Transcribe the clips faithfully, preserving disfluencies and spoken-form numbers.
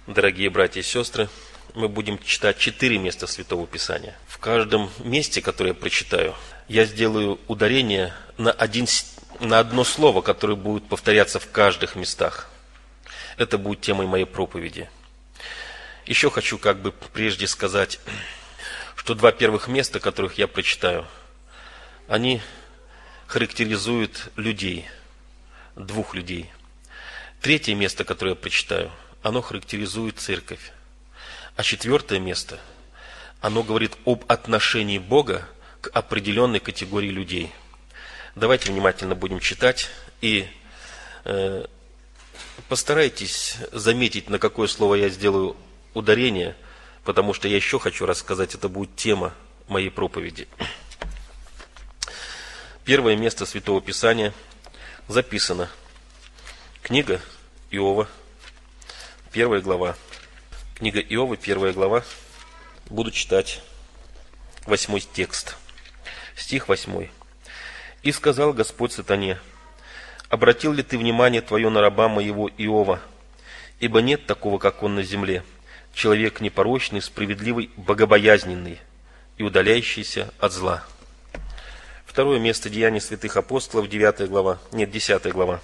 Дорогие братья и сестры, мы будем читать четыре места Святого Писания. В каждом месте, которое я прочитаю, я сделаю ударение на, один, на одно слово, которое будет повторяться в каждых местах. Это будет темой моей проповеди. Еще хочу как бы прежде сказать, что два первых места, которых я прочитаю, они характеризуют людей, двух людей. Третье место, которое я прочитаю, оно характеризует церковь. А четвертое место, оно говорит об отношении Бога к определенной категории людей. Давайте внимательно будем читать и э, постарайтесь заметить, на какое слово я сделаю ударение, потому что я еще хочу рассказать, это будет тема моей проповеди. Первое место Святого Писания записано. Книга Иова, первая глава. Книга Иова, первая глава. Буду читать восьмой текст. Стих восьмой. «И сказал Господь сатане: обратил ли ты внимание твое на раба моего Иова? Ибо нет такого, как он на земле, человек непорочный, справедливый, богобоязненный и удаляющийся от зла». Второе место Деяний святых апостолов, девятая глава, нет, десятая глава.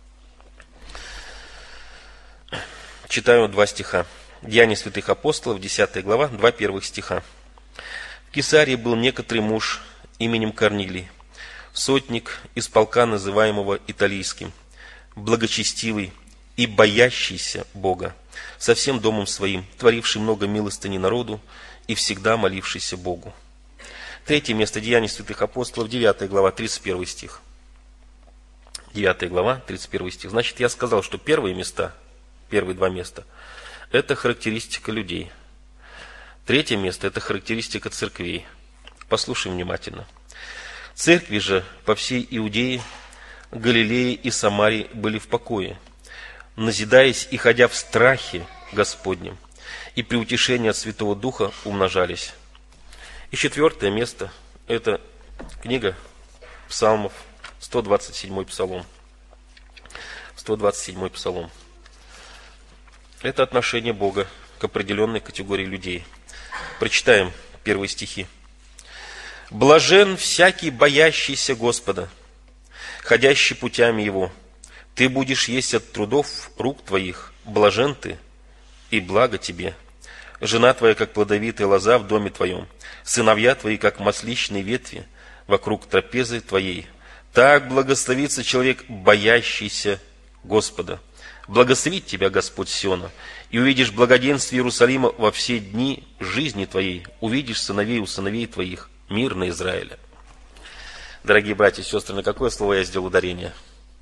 Читаю два стиха. Деяния святых апостолов, десятая глава, два первых стиха. «В Кесарии был некоторый муж именем Корнилий, сотник из полка, называемого Италийским, благочестивый и боящийся Бога, со всем домом своим, творивший много милостыни народу и всегда молившийся Богу». Третье место Деяний святых апостолов, девятая глава, тридцать первый стих. девятая глава, тридцать первый стих. Значит, я сказал, что первые места, первые два места, это характеристика людей. Третье место – это характеристика церквей. Послушаем внимательно. «Церкви же по всей Иудее, Галилее и Самарии были в покое, назидаясь и ходя в страхе Господнем, и при утешении от Святого Духа умножались». И четвертое место – это книга Псалмов, сто двадцать седьмой Псалом. сто двадцать седьмой Псалом. Это отношение Бога к определенной категории людей. Прочитаем первые стихи. «Блажен всякий, боящийся Господа, ходящий путями Его. Ты будешь есть от трудов рук твоих, блажен ты, и благо тебе. Жена твоя, как плодовитая лоза в доме твоем, сыновья твои, как масличные ветви вокруг трапезы твоей. Так благословится человек, боящийся Господа. Благословит тебя Господь Сиона, и увидишь благоденствие Иерусалима во все дни жизни твоей, увидишь сыновей у сыновей твоих, мир на Израиля». Дорогие братья и сестры, на какое слово я сделал ударение?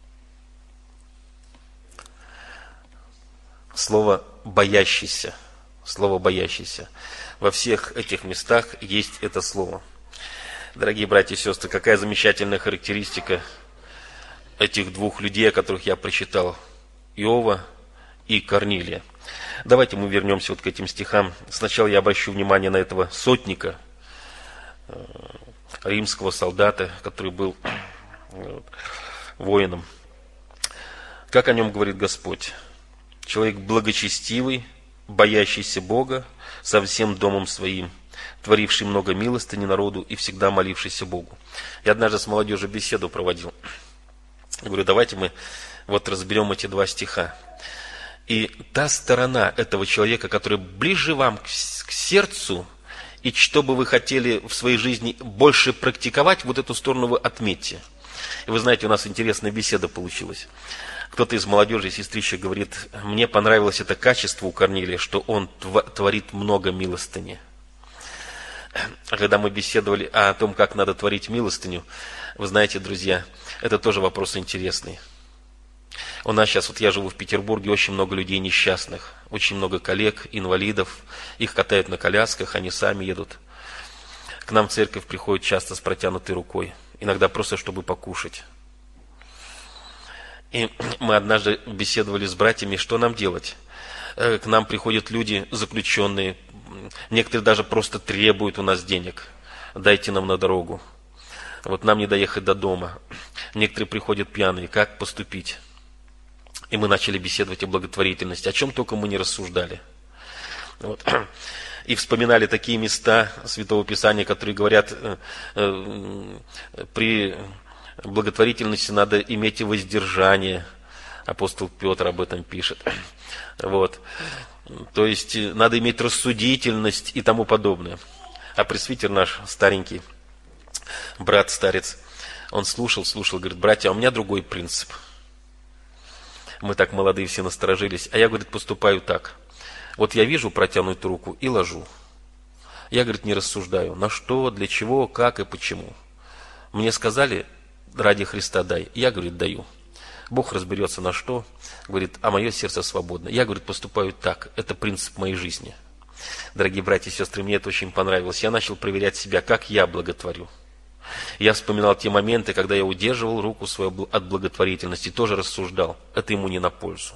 Слово «боящийся». Слово «боящийся». Во всех этих местах есть это слово. Дорогие братья и сестры, какая замечательная характеристика этих двух людей, о которых я прочитал. Иова и Корнилия. Давайте мы вернемся вот к этим стихам. Сначала я обращу внимание на этого сотника, римского солдата, который был воином. Как о нем говорит Господь? Человек благочестивый, боящийся Бога, со всем домом своим, творивший много милостыни народу и всегда молившийся Богу. Я однажды с молодежью беседу проводил. Я говорю, давайте мы вот разберем эти два стиха. И та сторона этого человека, которая ближе вам к, к сердцу, и что бы вы хотели в своей жизни больше практиковать, вот эту сторону вы отметьте. И вы знаете, у нас интересная беседа получилась. Кто-то из молодежи, сестричек, говорит, мне понравилось это качество у Корнилия, что он творит много милостыни. А когда мы беседовали о том, как надо творить милостыню, вы знаете, друзья, это тоже вопрос интересный. У нас сейчас, вот я живу в Петербурге, очень много людей несчастных, очень много коллег, инвалидов, их катают на колясках, они сами едут. К нам в церковь приходят часто с протянутой рукой, иногда просто чтобы покушать. И мы однажды беседовали с братьями, что нам делать. К нам приходят люди заключенные, некоторые даже просто требуют у нас денег, дайте нам на дорогу. Вот нам не доехать до дома. Некоторые приходят пьяные, как поступить? И мы начали беседовать о благотворительности, о чем только мы не рассуждали. Вот. И вспоминали такие места Святого Писания, которые говорят, при благотворительности надо иметь и воздержание. Апостол Петр об этом пишет. Вот. То есть надо иметь рассудительность и тому подобное. А пресвитер наш старенький, брат-старец, он слушал, слушал, говорит: братья, а у меня другой принцип. Мы так молодые все насторожились. А я, говорит, поступаю так. Вот я вижу протянутую руку и ложу. Я, говорит, не рассуждаю, на что, для чего, как и почему. Мне сказали, ради Христа дай. Я, говорит, даю. Бог разберется на что. Говорит, а мое сердце свободно. Я, говорит, поступаю так. Это принцип моей жизни. Дорогие братья и сестры, мне это очень понравилось. Я начал проверять себя, как я благотворю. Я вспоминал те моменты, когда я удерживал руку свою от благотворительности, тоже рассуждал. Это ему не на пользу.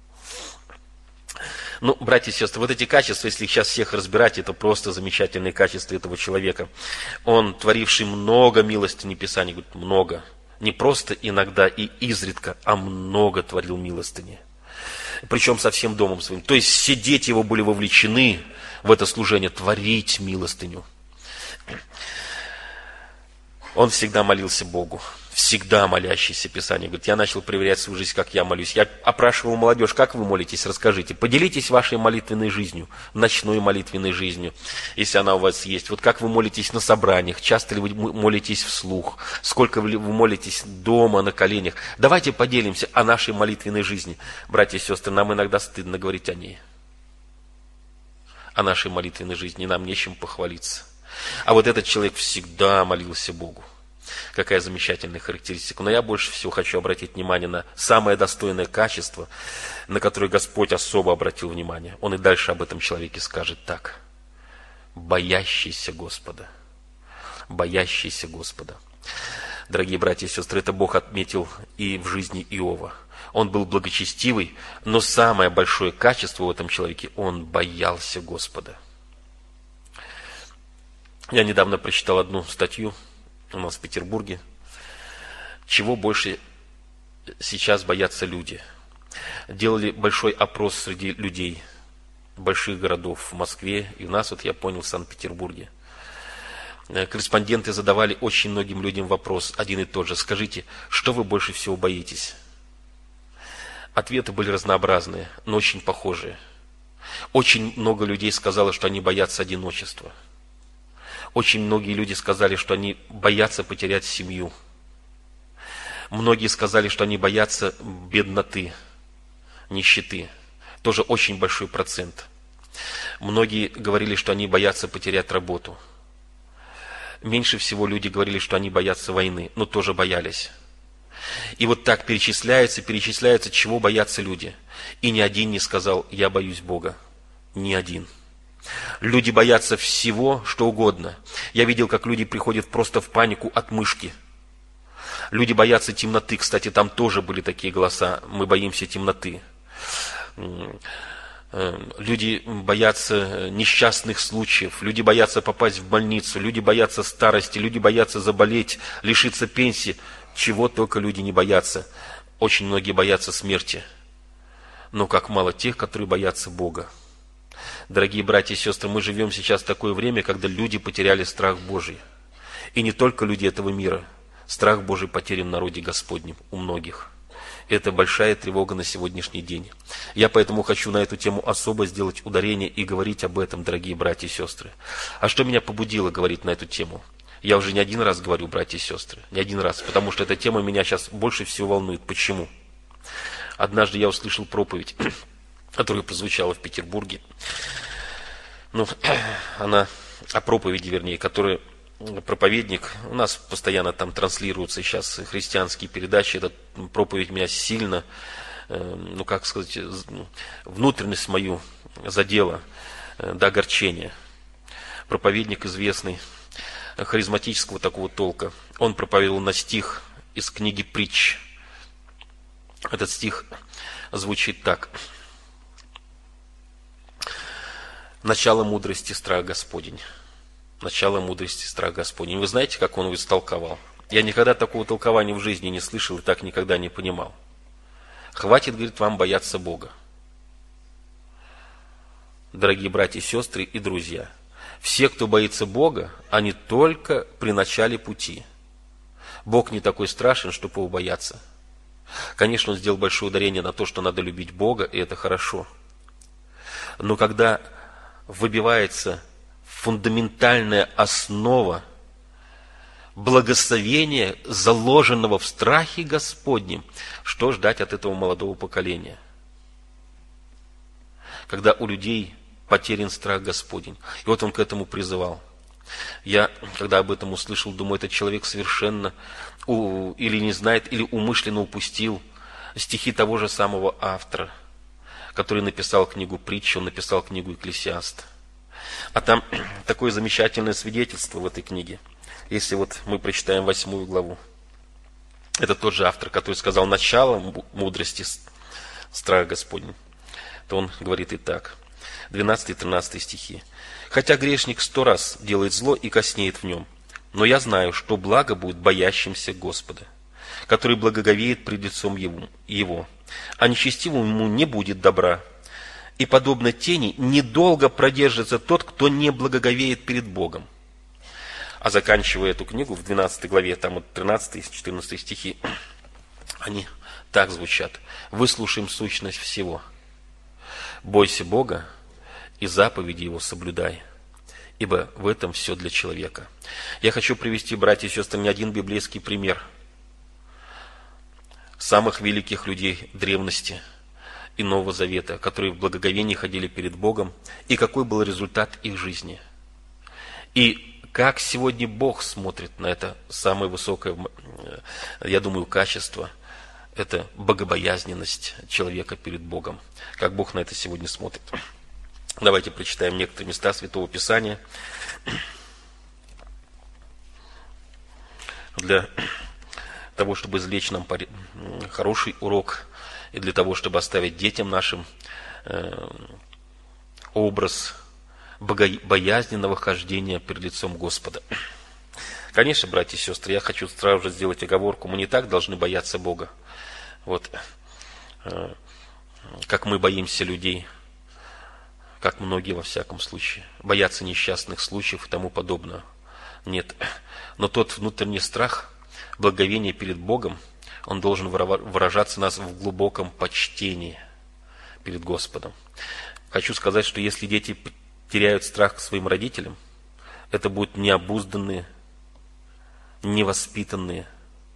Ну, братья и сестры, вот эти качества, если их сейчас всех разбирать, это просто замечательные качества этого человека. Он, творивший много милостыни, Писание говорит, много. Не просто иногда и изредка, а много творил милостыни. Причем со всем домом своим. То есть все дети его были вовлечены в это служение, творить милостыню. Он всегда молился Богу. Всегда молящийся, Писание говорит. Я начал проверять свою жизнь, как я молюсь. Я опрашивал молодежь, как вы молитесь, расскажите. Поделитесь вашей молитвенной жизнью, ночной молитвенной жизнью, если она у вас есть. Вот как вы молитесь на собраниях, часто ли вы молитесь вслух, сколько вы молитесь дома, на коленях. Давайте поделимся о нашей молитвенной жизни. Братья и сестры, нам иногда стыдно говорить о ней. О нашей молитвенной жизни, нам нечем похвалиться. А вот этот человек всегда молился Богу. Какая замечательная характеристика. Но я больше всего хочу обратить внимание на самое достойное качество, на которое Господь особо обратил внимание. Он и дальше об этом человеке скажет так. Боящийся Господа. Боящийся Господа. Дорогие братья и сестры, это Бог отметил и в жизни Иова. Он был благочестивый, но самое большое качество в этом человеке, он боялся Господа. Я недавно прочитал одну статью у нас в Петербурге. Чего больше сейчас боятся люди? Делали большой опрос среди людей больших городов в Москве и у нас, вот я понял, в Санкт-Петербурге. Корреспонденты задавали очень многим людям вопрос, один и тот же. Скажите, что вы больше всего боитесь? Ответы были разнообразные, но очень похожие. Очень много людей сказало, что они боятся одиночества. Очень многие люди сказали, что они боятся потерять семью. Многие сказали, что они боятся бедноты, нищеты. Тоже очень большой процент. Многие говорили, что они боятся потерять работу. Меньше всего люди говорили, что они боятся войны, но тоже боялись. И вот так перечисляется, перечисляется, чего боятся люди. И ни один не сказал, я боюсь Бога. Ни один. Люди боятся всего, что угодно. Я видел, как люди приходят просто в панику от мышки. Люди боятся темноты. Кстати, там тоже были такие голоса. Мы боимся темноты. Люди боятся несчастных случаев. Люди боятся попасть в больницу. Люди боятся старости. Люди боятся заболеть, лишиться пенсии. Чего только люди не боятся. Очень многие боятся смерти. Но как мало тех, которые боятся Бога. Дорогие братья и сестры, мы живем сейчас в такое время, когда люди потеряли страх Божий. И не только люди этого мира. Страх Божий потерян в народе Господнем у многих. Это большая тревога на сегодняшний день. Я поэтому хочу на эту тему особо сделать ударение и говорить об этом, дорогие братья и сестры. А что меня побудило говорить на эту тему? Я уже не один раз говорю, братья и сестры, не один раз, потому что эта тема меня сейчас больше всего волнует. Почему? Однажды я услышал проповедь, которая прозвучала в Петербурге. Ну, она о проповеди, вернее, которая проповедник, у нас постоянно там транслируются сейчас христианские передачи, эта проповедь меня сильно, ну, как сказать, внутренность мою задела до огорчения. Проповедник известный, харизматического такого толка, он проповедовал на стих из книги «Притч». Этот стих звучит так. Начало мудрости – страх Господень. Начало мудрости – страх Господень. Вы знаете, как он его истолковал? Я никогда такого толкования в жизни не слышал и так никогда не понимал. Хватит, говорит, вам бояться Бога. Дорогие братья, сестры и друзья, все, кто боится Бога, они только при начале пути. Бог не такой страшен, чтобы его бояться. Конечно, он сделал большое ударение на то, что надо любить Бога, и это хорошо. Но когда выбивается фундаментальная основа благословения, заложенного в страхе Господнем, что ждать от этого молодого поколения? Когда у людей потерян страх Господень. И вот он к этому призывал. Я, когда об этом услышал, думаю, этот человек совершенно у, или не знает, или умышленно упустил стихи того же самого автора, который написал книгу «Притчи», он написал книгу «Экклесиаст». А там такое замечательное свидетельство в этой книге. Если вот мы прочитаем восьмую главу. Это тот же автор, который сказал начало мудрости, страх Господень. То он говорит и так. двенадцатый-тринадцатый стихи. «Хотя грешник сто раз делает зло и коснеет в нем, но я знаю, что благо будет боящимся Господа, который благоговеет пред лицом его, а нечестивому ему не будет добра. И подобно тени недолго продержится тот, кто не благоговеет перед Богом». А заканчивая эту книгу в двенадцатой главе, там вот тринадцатый-четырнадцатый стихи, они так звучат. «Выслушаем сущность всего. Бойся Бога и заповеди Его соблюдай, ибо в этом все для человека». Я хочу привести, братья и сестры, не один библейский пример самых великих людей древности и Нового Завета, которые в благоговении ходили перед Богом, и какой был результат их жизни. И как сегодня Бог смотрит на это самое высокое, я думаю, качество, это богобоязненность человека перед Богом. Как Бог на это сегодня смотрит. Давайте прочитаем некоторые места Святого Писания. Для того, чтобы извлечь нам хороший урок, и для того, чтобы оставить детям нашим образ богобоязненного хождения перед лицом Господа. Конечно, братья и сестры, я хочу сразу же сделать оговорку. Мы не так должны бояться Бога. Вот, как мы боимся людей, как многие во всяком случае, боятся несчастных случаев и тому подобное. Нет. Но тот внутренний страх, благоговение перед Богом, он должен выражаться у нас в глубоком почтении перед Господом. Хочу сказать, что если дети теряют страх к своим родителям, это будут необузданные, невоспитанные,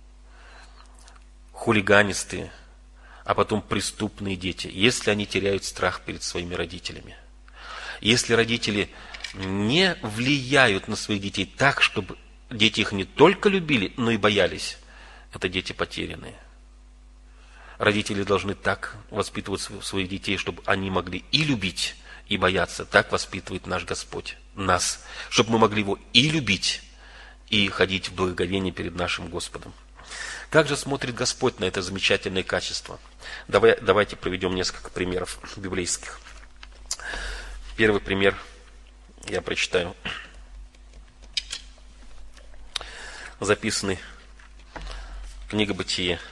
хулиганистые, а потом преступные дети, если они теряют страх перед своими родителями. Если родители не влияют на своих детей так, чтобы дети их не только любили, но и боялись, это дети потерянные. Родители должны так воспитывать своих детей, чтобы они могли и любить, и бояться. Так воспитывает наш Господь нас, чтобы мы могли Его и любить, и ходить в благоговении перед нашим Господом. Как же смотрит Господь на это замечательное качество? Давай, давайте проведем несколько примеров библейских. Первый пример я прочитаю. Записанный книга Бытие,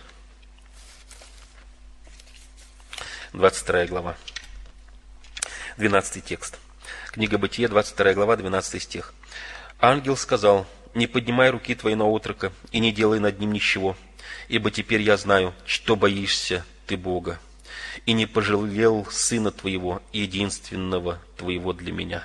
двадцать вторая глава. двенадцатый текст. Книга Бытие, двадцать вторая глава, двенадцатый стих. «Ангел сказал: не поднимай руки твои на отрока и не делай над ним ничего, ибо теперь я знаю, что боишься ты Бога, и не пожалел сына твоего, единственного твоего для меня.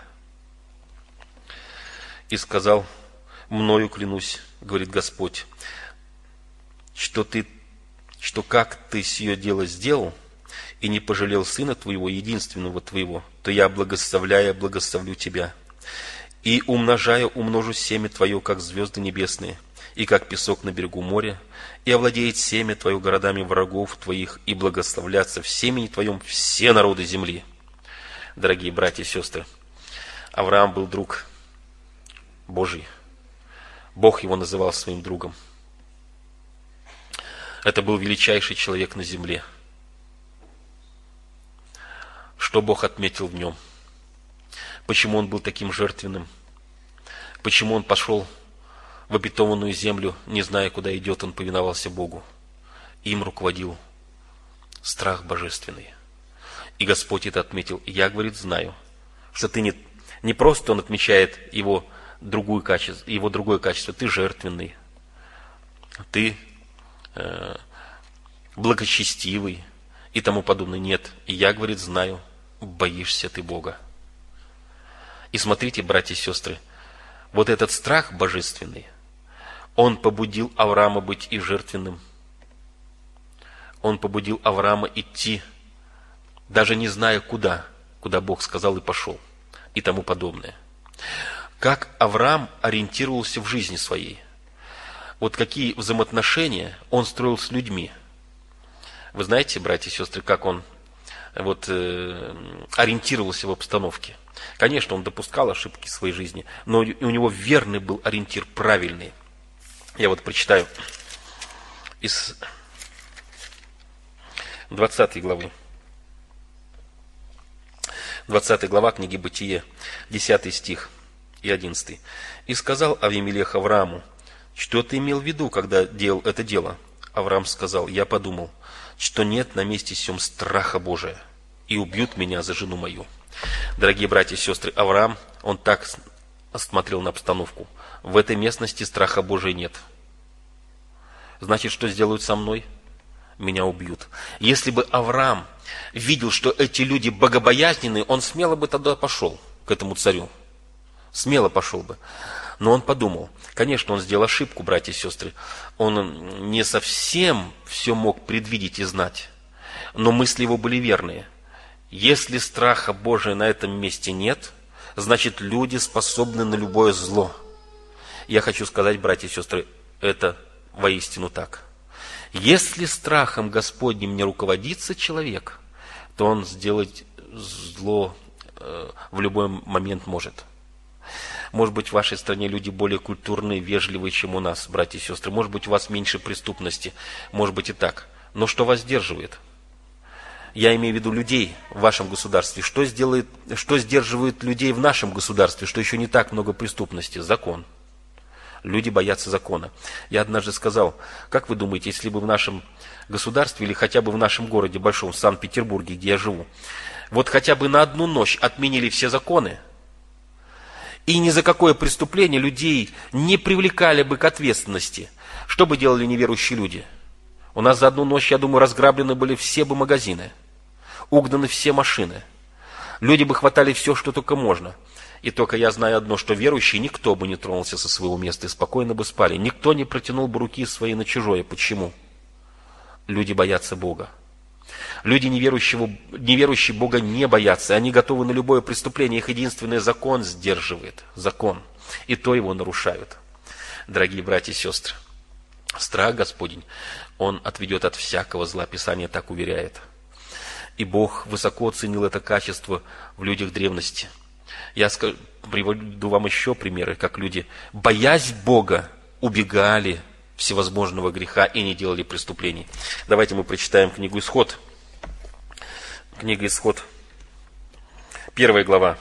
И сказал: мною клянусь, говорит Господь, что ты, что как ты сие дело сделал, и не пожалел сына твоего, единственного твоего, то я, благословляя, благословлю тебя. И умножая, умножу семя твое, как звезды небесные, и как песок на берегу моря, и овладеет семя твое городами врагов твоих, и благословлятся в семени твоем все народы земли». Дорогие братья и сестры, Авраам был друг Божий. Бог его называл своим другом. Это был величайший человек на земле. Что Бог отметил в нем? Почему он был таким жертвенным? Почему он пошел в обетованную землю, не зная, куда идет, он повиновался Богу? Им руководил страх божественный. И Господь это отметил. И я, говорит, знаю, что ты не, не просто он отмечает его, другую качество, его другое качество, ты жертвенный, ты э, благочестивый и тому подобное. Нет. И я, говорит, знаю, боишься ты Бога. И смотрите, братья и сестры, вот этот страх божественный, он побудил Авраама быть и жертвенным. Он побудил Авраама идти, даже не зная куда, куда Бог сказал и пошел, и тому подобное. Как Авраам ориентировался в жизни своей. Вот какие взаимоотношения он строил с людьми. Вы знаете, братья и сестры, как он вот, э, ориентировался в обстановке. Конечно, он допускал ошибки в своей жизни, но у него верный был ориентир, правильный. Я вот прочитаю из двадцатой главы. двадцатая глава книги Бытие, десятый стих и одиннадцатый. «И сказал Авимелех Аврааму: что ты имел в виду, когда делал это дело? Авраам сказал: я подумал, что нет на месте сем страха Божия, и убьют меня за жену мою». Дорогие братья и сестры, Авраам, он так смотрел на обстановку. В этой местности страха Божия нет. Значит, что сделают со мной? Меня убьют. Если бы Авраам видел, что эти люди богобоязненные, он смело бы тогда пошел к этому царю. Смело пошел бы. Но он подумал. Конечно, он сделал ошибку, братья и сестры. Он не совсем все мог предвидеть и знать. Но мысли его были верные. Если страха Божия на этом месте нет, значит, люди способны на любое зло. Я хочу сказать, братья и сестры, это воистину так. Если страхом Господним не руководится человек, то он сделать зло э, в любой момент может. Может быть, в вашей стране люди более культурные, вежливые, чем у нас, братья и сестры. Может быть, у вас меньше преступности. Может быть и так. Но что вас сдерживает? Я имею в виду людей в вашем государстве. Что, сделает, что сдерживает людей в нашем государстве, что еще не так много преступности? Закон. Люди боятся закона. Я однажды сказал, как вы думаете, если бы в нашем государстве или хотя бы в нашем городе, большом, в Санкт-Петербурге, где я живу, вот хотя бы на одну ночь отменили все законы, и ни за какое преступление людей не привлекали бы к ответственности, что бы делали неверующие люди? У нас за одну ночь, я думаю, разграблены были все бы магазины, угнаны все машины. Люди бы хватали все, что только можно. И только я знаю одно, что верующие никто бы не тронулся со своего места и спокойно бы спали. Никто не протянул бы руки свои на чужое. Почему? Люди боятся Бога. Люди, неверующего, неверующие Бога, не боятся. Они готовы на любое преступление. Их единственный закон сдерживает. Закон. И то его нарушают. Дорогие братья и сестры, страх Господень, Он отведет от всякого зла. Писание так уверяет. И Бог высоко оценил это качество в людях древности. Я скажу, приведу вам еще примеры, как люди, боясь Бога, убегали всевозможного греха и не делали преступлений. Давайте мы прочитаем книгу Исход. Книга Исход, первая глава.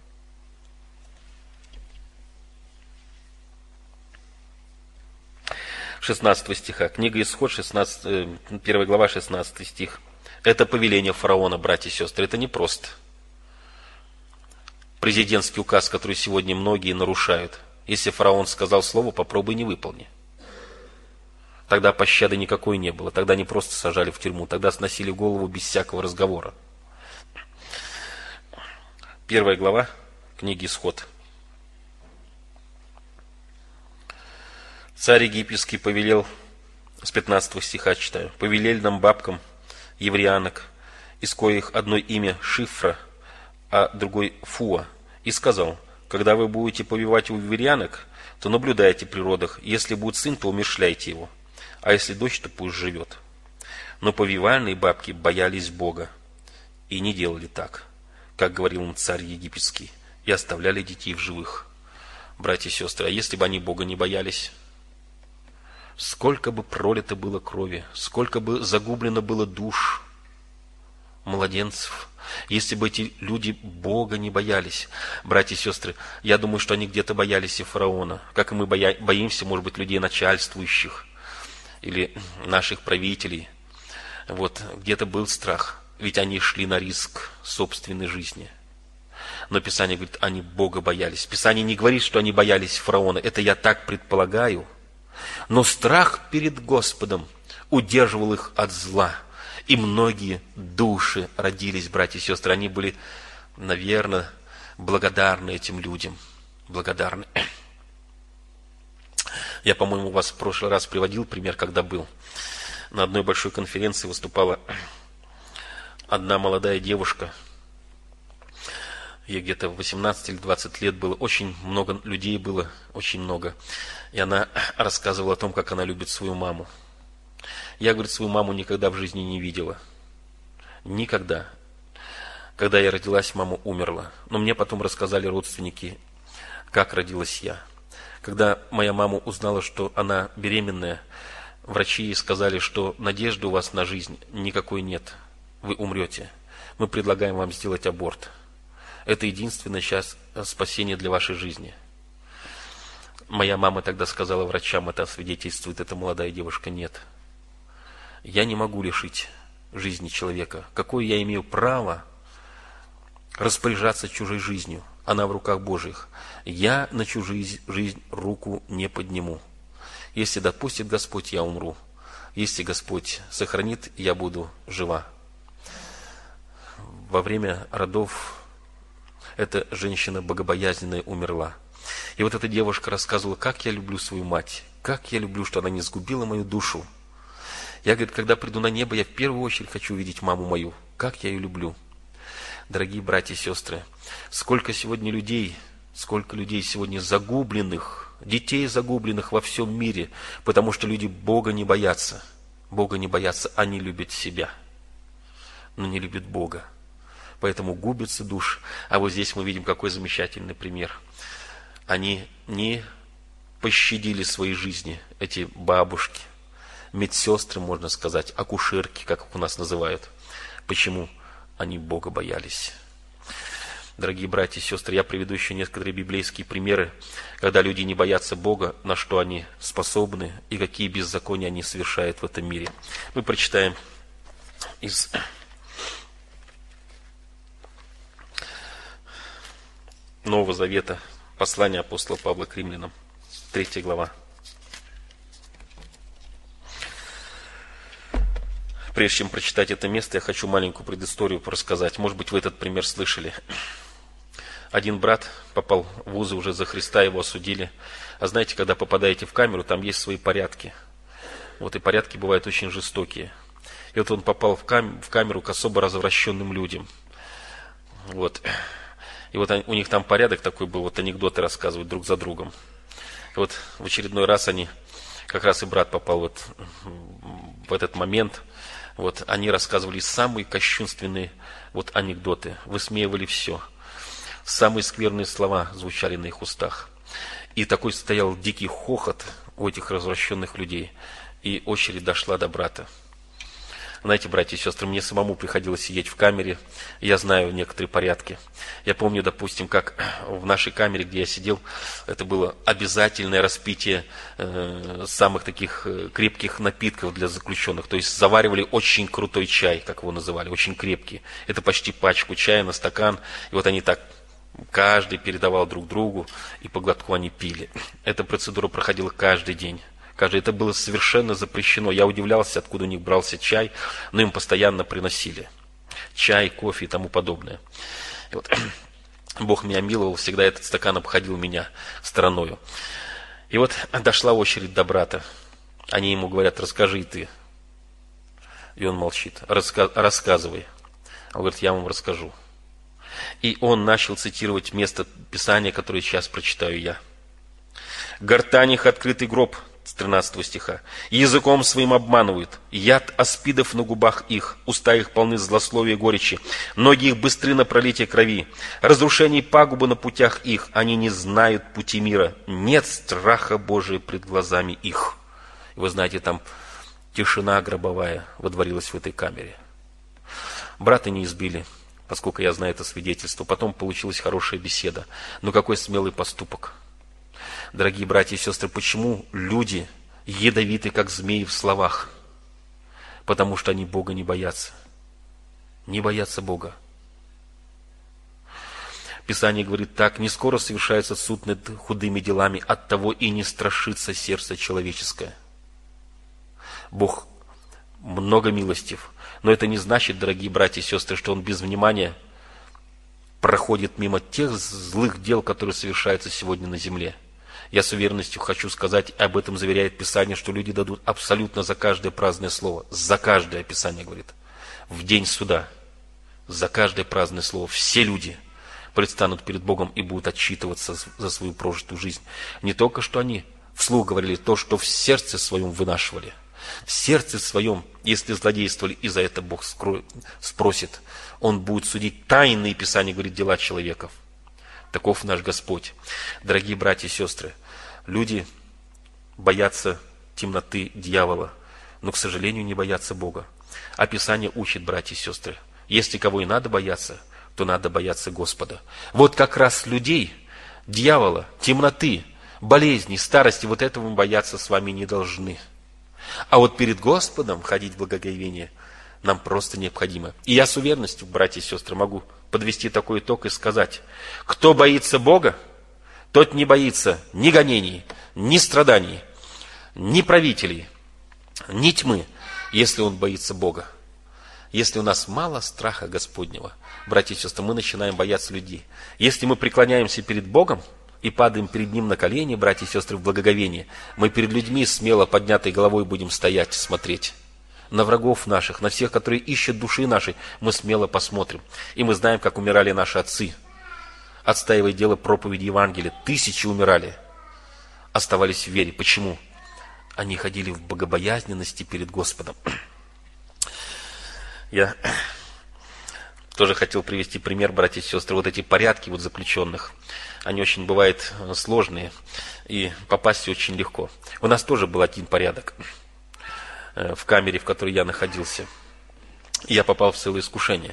шестнадцатого стиха. Книга Исход, шестнадцатая, первая глава, шестнадцатый стих. Это повеление фараона, братья и сестры. Это не просто президентский указ, который сегодня многие нарушают. Если фараон сказал слово, попробуй не выполни. Тогда пощады никакой не было. Тогда не просто сажали в тюрьму. Тогда сносили голову без всякого разговора. Первая глава книги Исход. Царь египетский повелел, с пятнадцатого стиха читаю, повелели нам бабкам евреянок, из коих одно имя Шифра, а другой Фуа, и сказал: когда вы будете повивать у евреянок, то наблюдайте при родах, если будет сын, то умерщвляйте его, а если дочь, то пусть живет. Но повивальные бабки боялись Бога и не делали так, как говорил им царь египетский, и оставляли детей в живых. Братья и сестры, а если бы они Бога не боялись, сколько бы пролито было крови, сколько бы загублено было душ, младенцев, если бы эти люди Бога не боялись. Братья и сестры, я думаю, что они где-то боялись и фараона, как и мы боя... боимся, может быть, людей начальствующих или наших правителей. Вот, где-то был страх, ведь они шли на риск собственной жизни. Но Писание говорит, они Бога боялись. Писание не говорит, что они боялись фараона. Это я так предполагаю. Но страх перед Господом удерживал их от зла. И многие души родились, братья и сестры. Они были, наверное, благодарны этим людям. Благодарны. Я, по-моему, у вас в прошлый раз приводил пример, когда был. На одной большой конференции выступала одна молодая девушка. Ей где-то восемнадцать или двадцать лет было. Очень много людей было, очень много. И она рассказывала о том, как она любит свою маму. Я, говорит, свою маму никогда в жизни не видела. Никогда. Когда я родилась, мама умерла. Но мне потом рассказали родственники, как родилась я. Когда моя мама узнала, что она беременная, врачи ей сказали, что надежды у вас на жизнь никакой нет. Вы умрете. Мы предлагаем вам сделать аборт. Это единственное сейчас спасение для вашей жизни. Моя мама тогда сказала врачам, это свидетельствует эта молодая девушка, нет. Я не могу лишить жизни человека. Какое я имею право распоряжаться чужой жизнью? Она в руках Божьих. Я на чужую жизнь руку не подниму. Если допустит Господь, я умру. Если Господь сохранит, я буду жива. Во время родов эта женщина богобоязненная умерла. И вот эта девушка рассказывала, как я люблю свою мать, как я люблю, что она не сгубила мою душу. Я, говорит, когда приду на небо, я в первую очередь хочу увидеть маму мою, как я ее люблю. Дорогие братья и сестры, сколько сегодня людей, сколько людей сегодня загубленных, детей загубленных во всем мире, потому что люди Бога не боятся. Бога не боятся, они любят себя, но не любят Бога. Поэтому губятся души. А вот здесь мы видим, какой замечательный пример. Они не пощадили свои жизни, эти бабушки, медсестры, можно сказать, акушерки, как их у нас называют. Почему? Они Бога боялись. Дорогие братья и сестры, я приведу еще некоторые библейские примеры, когда люди не боятся Бога, на что они способны и какие беззакония они совершают в этом мире. Мы прочитаем из Нового Завета послание апостола Павла к римлянам, третья глава. Прежде чем прочитать это место, я хочу маленькую предысторию рассказать. Может быть, вы этот пример слышали. Один брат попал в узы уже за Христа, его осудили. А знаете, когда попадаете в камеру, там есть свои порядки. Вот и порядки бывают очень жестокие. И вот он попал в, кам- в камеру к особо развращенным людям. Вот. И вот они, у них там порядок такой был, вот анекдоты рассказывают друг за другом. И вот в очередной раз они, как раз и брат попал вот в этот момент, вот они рассказывали самые кощунственные вот анекдоты, высмеивали все. Самые скверные слова звучали на их устах. И такой стоял дикий хохот у этих развращенных людей. И очередь дошла до брата. Знаете, братья и сестры, мне самому приходилось сидеть в камере. Я знаю некоторые порядки. Я помню, допустим, как в нашей камере, где я сидел, это было обязательное распитие э, самых таких крепких напитков для заключенных. То есть заваривали очень крутой чай, как его называли, очень крепкий. Это почти пачку чая на стакан. И вот они так, каждый передавал друг другу, и по глотку они пили. Эта процедура проходила каждый день. Это было совершенно запрещено. Я удивлялся, откуда у них брался чай, но им постоянно приносили чай, кофе и тому подобное. И вот, Бог меня миловал, всегда этот стакан обходил меня стороною. И вот дошла очередь до брата. Они ему говорят, расскажи ты. И он молчит. Раска- рассказывай. Он говорит, я вам расскажу. И он начал цитировать место Писания, которое сейчас прочитаю я. «Гортань их открытый гроб», с тринадцатого стиха. «Языком своим обманывают, яд аспидов на губах их, уста их полны злословия и горечи, ноги их быстры на пролитие крови, разрушение и пагубы на путях их, они не знают пути мира, нет страха Божия пред глазами их». И вы знаете, там тишина гробовая водворилась в этой камере. Брата не избили, поскольку я знаю это свидетельство. Потом получилась хорошая беседа. Но какой смелый поступок. Дорогие братья и сестры, почему люди ядовиты, как змеи в словах? потому что они Бога не боятся. Не боятся Бога. Писание говорит так: не скоро совершается суд над худыми делами, оттого и не страшится сердце человеческое. Бог много милостив, но это не значит, дорогие братья и сестры, что Он без внимания проходит мимо тех злых дел, которые совершаются сегодня на земле. Я с уверенностью хочу сказать, об этом заверяет Писание, что люди дадут абсолютно за каждое праздное слово. За каждое, Писание говорит. В день суда. За каждое праздное слово. Все люди предстанут перед Богом и будут отчитываться за свою прожитую жизнь. Не только что они вслух говорили то, что в сердце своем вынашивали. В сердце своем, если злодействовали, и за это Бог спросит. Он будет судить тайные, Писание говорит, дела человеков. Таков наш Господь. Дорогие братья и сестры, люди боятся темноты дьявола, но, к сожалению, не боятся Бога. А Писание учит, братья и сестры, если кого и надо бояться, то надо бояться Господа. Вот как раз людей, дьявола, темноты, болезней, старости, вот этого мы бояться с вами не должны. А вот перед Господом ходить в благоговение нам просто необходимо. И я с уверенностью, братья и сестры, могу подвести такой итог и сказать: кто боится Бога, тот не боится ни гонений, ни страданий, ни правителей, ни тьмы, если он боится Бога. Если у нас мало страха Господнего, братья и сестры, мы начинаем бояться людей. Если мы преклоняемся перед Богом и падаем перед Ним на колени, братья и сестры, в благоговении, мы перед людьми смело поднятой головой будем стоять, смотреть. На врагов наших, на всех, которые ищут души нашей, мы смело посмотрим. И мы знаем, как умирали наши отцы, отстаивая дело проповеди Евангелия. Тысячи умирали, оставались в вере. Почему? Они ходили в богобоязненности перед Господом. Я тоже хотел привести пример, братья и сестры. Вот эти порядки вот заключенных, они очень бывают сложные, и попасть очень легко. У нас тоже был один порядок в камере, в которой я находился. И я попал в целое искушение.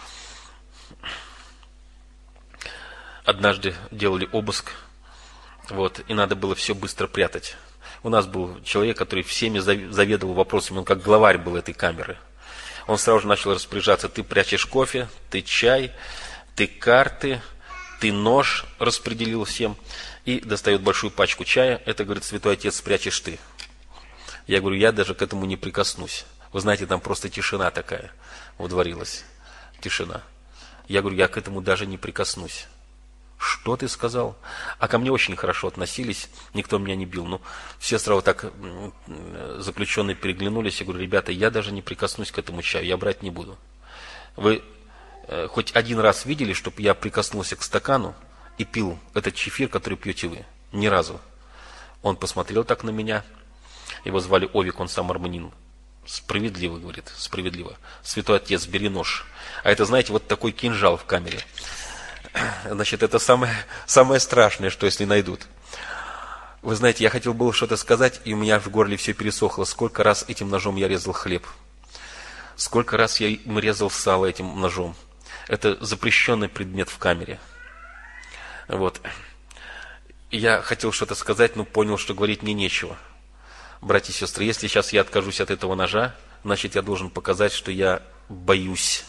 Однажды делали обыск, вот, и надо было все быстро прятать. У нас был человек, который всеми заведовал вопросами, он как главарь был этой камеры. Он сразу же начал распоряжаться: ты прячешь кофе, ты чай, ты карты, ты нож, распределил всем. И достает большую пачку чая. Это, говорит, святой отец, прячешь ты. Я говорю, я даже к этому не прикоснусь. Вы знаете, там просто тишина такая водворилась. Тишина. Я говорю, я к этому даже не прикоснусь. Что ты сказал? А ко мне очень хорошо относились, никто меня не бил. Ну, все сразу так заключенные переглянулись. Я говорю, ребята, я даже не прикоснусь к этому чаю, я брать не буду. Вы э, хоть один раз видели, чтобы я прикоснулся к стакану и пил этот чефир, который пьете вы? Ни разу. Он посмотрел так на меня. Его звали Овик, он сам армянин. Справедливо, говорит, справедливо. Святой отец, бери нож. А это, знаете, вот такой кинжал в камере. Значит, это самое, самое страшное, что если найдут. Вы знаете, я хотел было что-то сказать, и у меня в горле все пересохло. Сколько раз этим ножом я резал хлеб. Сколько раз я резал сало этим ножом. Это запрещенный предмет в камере. Вот. Я хотел что-то сказать, но понял, что говорить мне нечего. Братья и сестры, если сейчас я откажусь от этого ножа, значит, я должен показать, что я боюсь.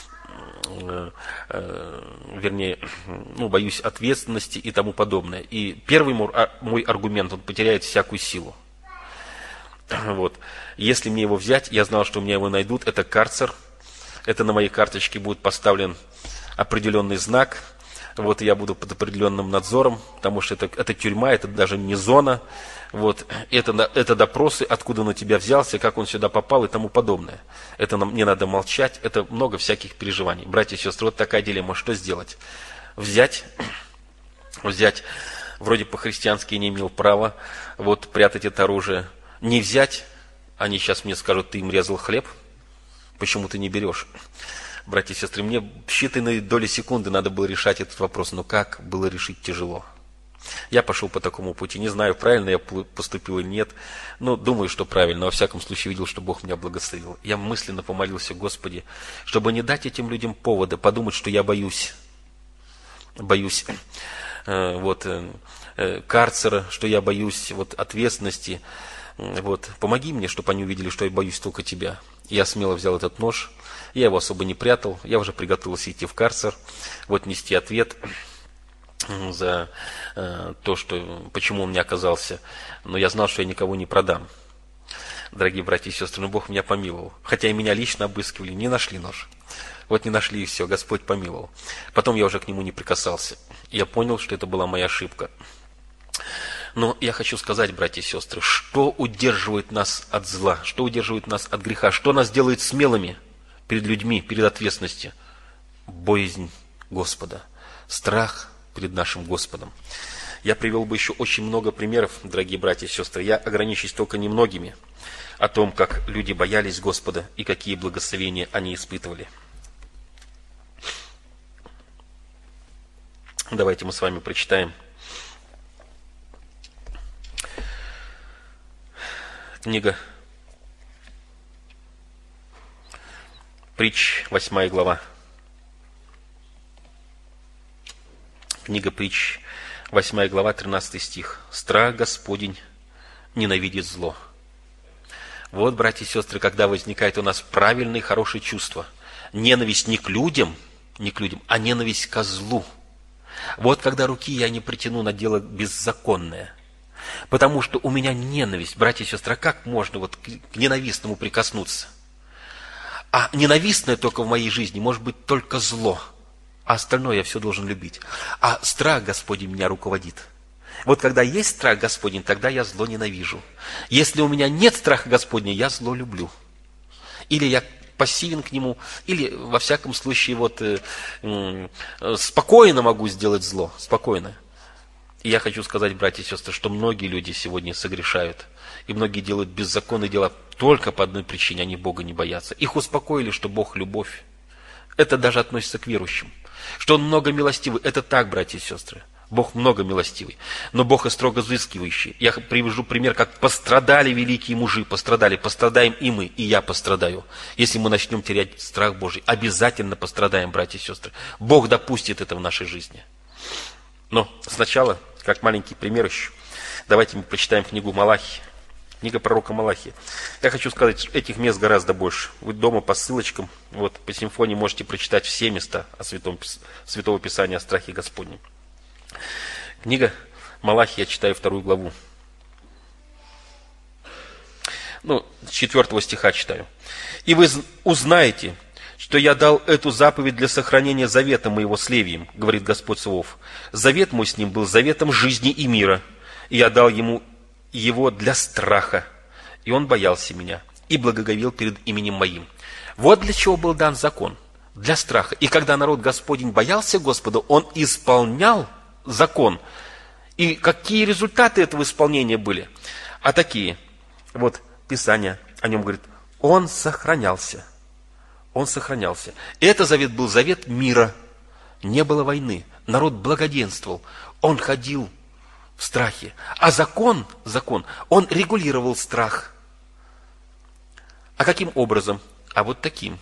Вернее, ну, боюсь ответственности и тому подобное. И первый мой аргумент, он потеряет всякую силу. Вот. Если мне его взять, я знал, что у меня его найдут, это карцер. Это на моей карточке будет поставлен определенный знак. Вот, я буду под определенным надзором, потому что это, это тюрьма, это даже не зона. Вот, это, это допросы, откуда он у тебя взялся, как он сюда попал и тому подобное. Это нам не надо молчать, это много всяких переживаний. Братья и сестры, вот такая дилемма, что сделать? Взять, взять, вроде по-христиански не имел права, вот, прятать это оружие. Не взять, они сейчас мне скажут, ты им резал хлеб, почему ты не берешь? Братья и сестры, мне в считанные доли секунды надо было решать этот вопрос, но как было решить тяжело. Я пошел по такому пути, не знаю, правильно я поступил или нет, но думаю, что правильно, во всяком случае видел, что Бог меня благословил. Я мысленно помолился, Господи, чтобы не дать этим людям повода подумать, что я боюсь, боюсь э, вот, э, карцера, что я боюсь вот, ответственности. Вот, помоги мне, чтобы они увидели, что я боюсь только Тебя. Я смело взял этот нож, я его особо не прятал, я уже приготовился идти в карцер, вот нести ответ за э, то, что, почему он мне оказался. Но я знал, что я никого не продам. Дорогие братья и сестры, но Бог меня помиловал. Хотя и меня лично обыскивали, не нашли нож. Вот не нашли, и все, Господь помиловал. Потом я уже к нему не прикасался. Я понял, что это была моя ошибка. Но я хочу сказать, братья и сестры, что удерживает нас от зла, что удерживает нас от греха, что нас делает смелыми перед людьми, перед ответственностью? Боязнь Господа, страх перед нашим Господом. Я привел бы еще очень много примеров, дорогие братья и сестры. Я ограничусь только немногими о том, как люди боялись Господа и какие благословения они испытывали. Давайте мы с вами прочитаем книга Притч, восьмая глава. Книга Притч, восьмая глава, тринадцатый стих. «Страх Господень ненавидит зло». Вот, братья и сестры, когда возникает у нас правильные, хорошие чувства. Ненависть не к людям, не к людям, а ненависть ко злу. Вот когда руки я не притяну на дело беззаконное. Потому что у меня ненависть, братья и сестры, а как можно вот к ненавистному прикоснуться? А ненавистное только в моей жизни может быть только зло, а остальное я все должен любить. А страх Господень меня руководит. Вот когда есть страх Господень, тогда я зло ненавижу. Если у меня нет страха Господня, я зло люблю. Или я пассивен к нему, или во всяком случае вот э, э, спокойно могу сделать зло, спокойно. И я хочу сказать, братья и сестры, что многие люди сегодня согрешают, и многие делают беззаконные дела только по одной причине, они Бога не боятся. Их успокоили, что Бог – любовь. Это даже относится к верующим. Что Он много милостивый. Это так, братья и сестры. Бог много милостивый. Но Бог и строго взыскивающий. Я привожу пример, как пострадали великие мужи, пострадали, пострадаем и мы, и я пострадаю. Если мы начнем терять страх Божий, обязательно пострадаем, братья и сестры. Бог допустит это в нашей жизни. Но сначала, как маленький пример еще, давайте мы прочитаем книгу Малахии. Книга пророка Малахии. Я хочу сказать, что этих мест гораздо больше. Вы дома по ссылочкам, вот по симфонии можете прочитать все места о Святом, Святого Писания, о страхе Господнем. Книга Малахии, я читаю вторую главу. Ну, с четвертого стиха читаю. «И вы узнаете, что я дал эту заповедь для сохранения завета моего с Левием, говорит Господь Саваоф. Завет мой с ним был заветом жизни и мира, и я дал ему его для страха, и он боялся меня, и благоговел перед именем моим». Вот для чего был дан закон, для страха. И когда народ Господень боялся Господа, он исполнял закон. И какие результаты этого исполнения были? А такие, вот Писание о нем говорит, он сохранялся. Он сохранялся. И это завет был завет мира. Не было войны. Народ благоденствовал. Он ходил в страхе. А закон, закон, он регулировал страх. А каким образом? А вот таким.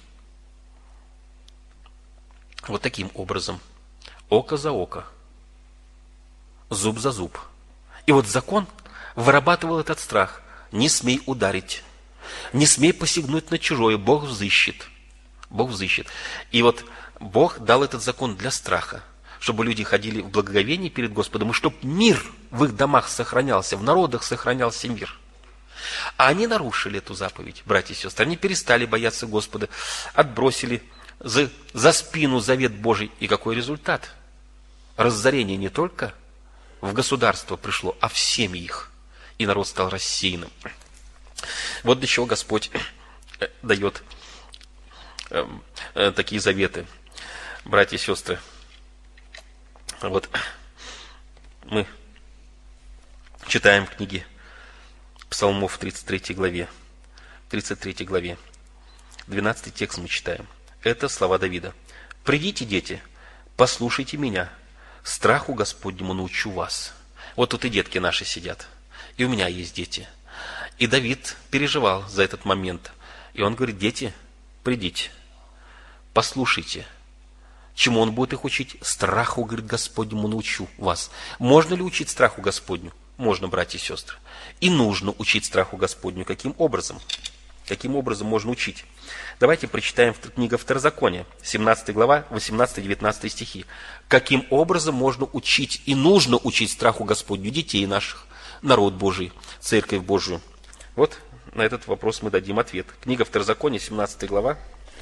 Вот таким образом. Око за око. Зуб за зуб. И вот закон вырабатывал этот страх. Не смей ударить. Не смей посягнуть на чужое. Бог взыщет. Бог взыщет. И вот Бог дал этот закон для страха. Чтобы люди ходили в благоговении перед Господом. И чтобы мир в их домах сохранялся. В народах сохранялся мир. А они нарушили эту заповедь, братья и сестры. Они перестали бояться Господа. Отбросили за, за спину завет Божий. И какой результат? Разорение не только в государство пришло, а в семьи их. И народ стал рассеянным. Вот для чего Господь дает э, э, такие заветы. Братья и сестры, вот мы читаем в книге Псалмов в тридцать третьей главе. тридцать третьей главе. двенадцатый текст мы читаем. Это слова Давида. «Придите, дети, послушайте меня. Страху Господнему научу вас». Вот тут и детки наши сидят. И у меня есть дети. И Давид переживал за этот момент. И он говорит, дети, придите, послушайте. Чему он будет их учить? Страху, говорит, Господнему научу вас. Можно ли учить страху Господню? Можно, братья и сестры. И нужно учить страху Господню. Каким образом? Каким образом можно учить? Давайте прочитаем книгу Второзакония, семнадцатая глава, восемнадцатый-девятнадцатый стихи. Каким образом можно учить и нужно учить страху Господню детей наших, народ Божий, церковь Божию? Вот на этот вопрос мы дадим ответ. Книга Второзакония, семнадцатая глава.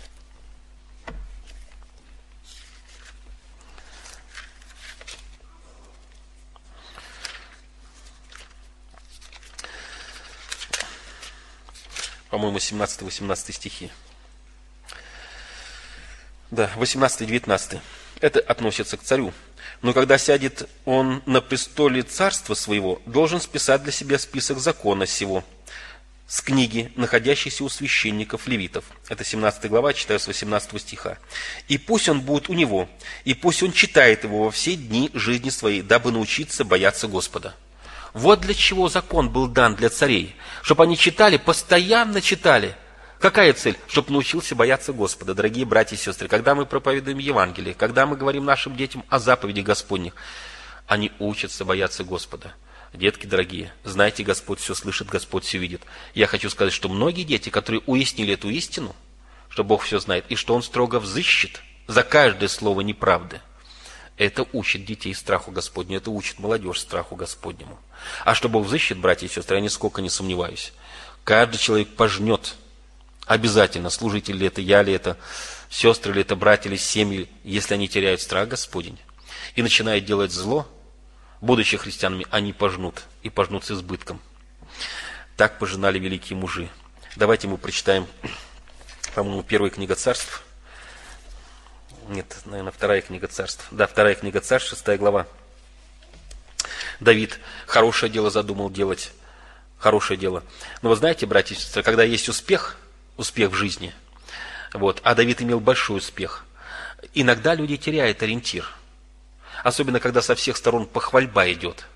По-моему, семнадцатый-восемнадцатый стихи. Да, восемнадцатый-девятнадцатый. Это относится к царю. Но когда сядет он на престоле царства своего, должен списать для себя список закона сего с книги, находящейся у священников левитов. Это семнадцатая глава, читаю с восемнадцатого стиха. И пусть он будет у него, и пусть он читает его во все дни жизни своей, дабы научиться бояться Господа. Вот для чего закон был дан для царей. Чтобы они читали, постоянно читали. Какая цель? Чтобы научился бояться Господа, дорогие братья и сестры. Когда мы проповедуем Евангелие, когда мы говорим нашим детям о заповеди Господних, они учатся бояться Господа. Детки дорогие, знайте, Господь все слышит, Господь все видит. Я хочу сказать, что многие дети, которые уяснили эту истину, что Бог все знает, и что Он строго взыщет за каждое слово неправды, это учит детей страху Господню, это учит молодежь страху Господнему. А что Бог взыщет, братья и сестры, я нисколько не сомневаюсь. Каждый человек пожнет обязательно, служитель ли это, я ли это, сестры ли это, братья или семьи, если они теряют страх Господень и начинают делать зло, будучи христианами, они пожнут, и пожнут с избытком. Так пожинали великие мужи. Давайте мы прочитаем, по-моему, первая книга Царств. Нет, наверное, вторая книга Царств. Да, вторая книга Царств, шестая глава. Давид хорошее дело задумал делать. Хорошее дело. Но вы знаете, братья и сестры, когда есть успех, успех в жизни, вот, а Давид имел большой успех, иногда люди теряют ориентир. Особенно, когда со всех сторон похвальба идет.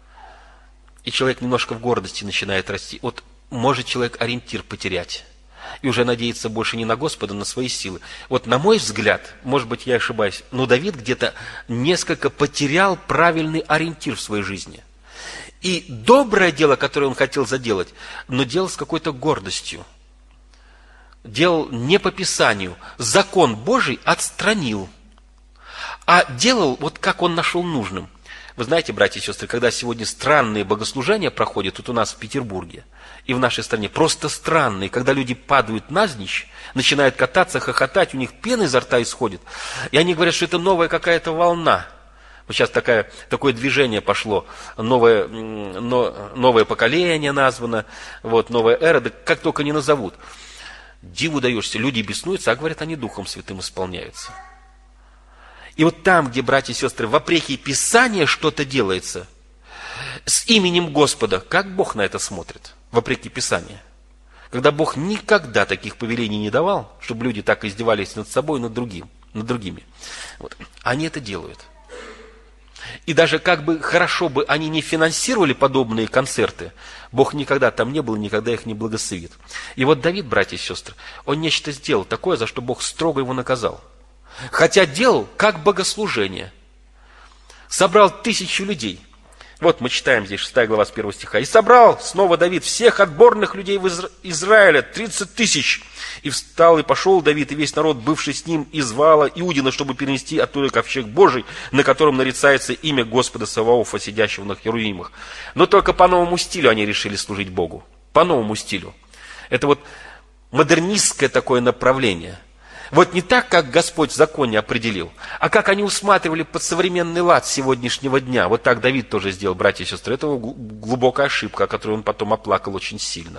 И человек немножко в гордости начинает расти. Вот может человек ориентир потерять. И уже надеяться больше не на Господа, а на свои силы. Вот на мой взгляд, может быть, я ошибаюсь, но Давид где-то несколько потерял правильный ориентир в своей жизни. И доброе дело, которое он хотел заделать, но делал с какой-то гордостью. Делал не по Писанию. Закон Божий отстранил. А делал вот как он нашел нужным. Вы знаете, братья и сестры, когда сегодня странные богослужения проходят тут у нас в Петербурге и в нашей стране, просто странные, когда люди падают навзничь, начинают кататься, хохотать, у них пена изо рта исходит, и они говорят, что это новая какая-то волна. Вот сейчас такая, такое движение пошло, новое, но, новое поколение названо, вот, новая эра, да как только не назовут. Диву даешься, люди беснуются, а говорят, они Духом Святым исполняются. И вот там, где, братья и сестры, вопреки Писания что-то делается, с именем Господа, как Бог на это смотрит, вопреки Писанию? Когда Бог никогда таких повелений не давал, чтобы люди так издевались над собой и над, другим, над другими. Вот. Они это делают. И даже как бы хорошо бы они не финансировали подобные концерты, Бог никогда там не был, никогда их не благословит. И вот Давид, братья и сестры, он нечто сделал такое, за что Бог строго его наказал. Хотя делал как богослужение. Собрал тысячу людей. Вот мы читаем здесь шестая глава с первого стиха. «И собрал снова Давид всех отборных людей в Изра... Израиля, тридцать тысяч. И встал, и пошел Давид, и весь народ, бывший с ним, из Ваала Иудина, чтобы перенести оттуда ковчег Божий, на котором нарицается имя Господа Саваофа, сидящего на херувимах». Но только по новому стилю они решили служить Богу. По новому стилю. Это вот модернистское такое направление. Вот не так, как Господь в законе определил, а как они усматривали под современный лад сегодняшнего дня. Вот так Давид тоже сделал, братья и сестры. Это глубокая ошибка, о которой он потом оплакал очень сильно.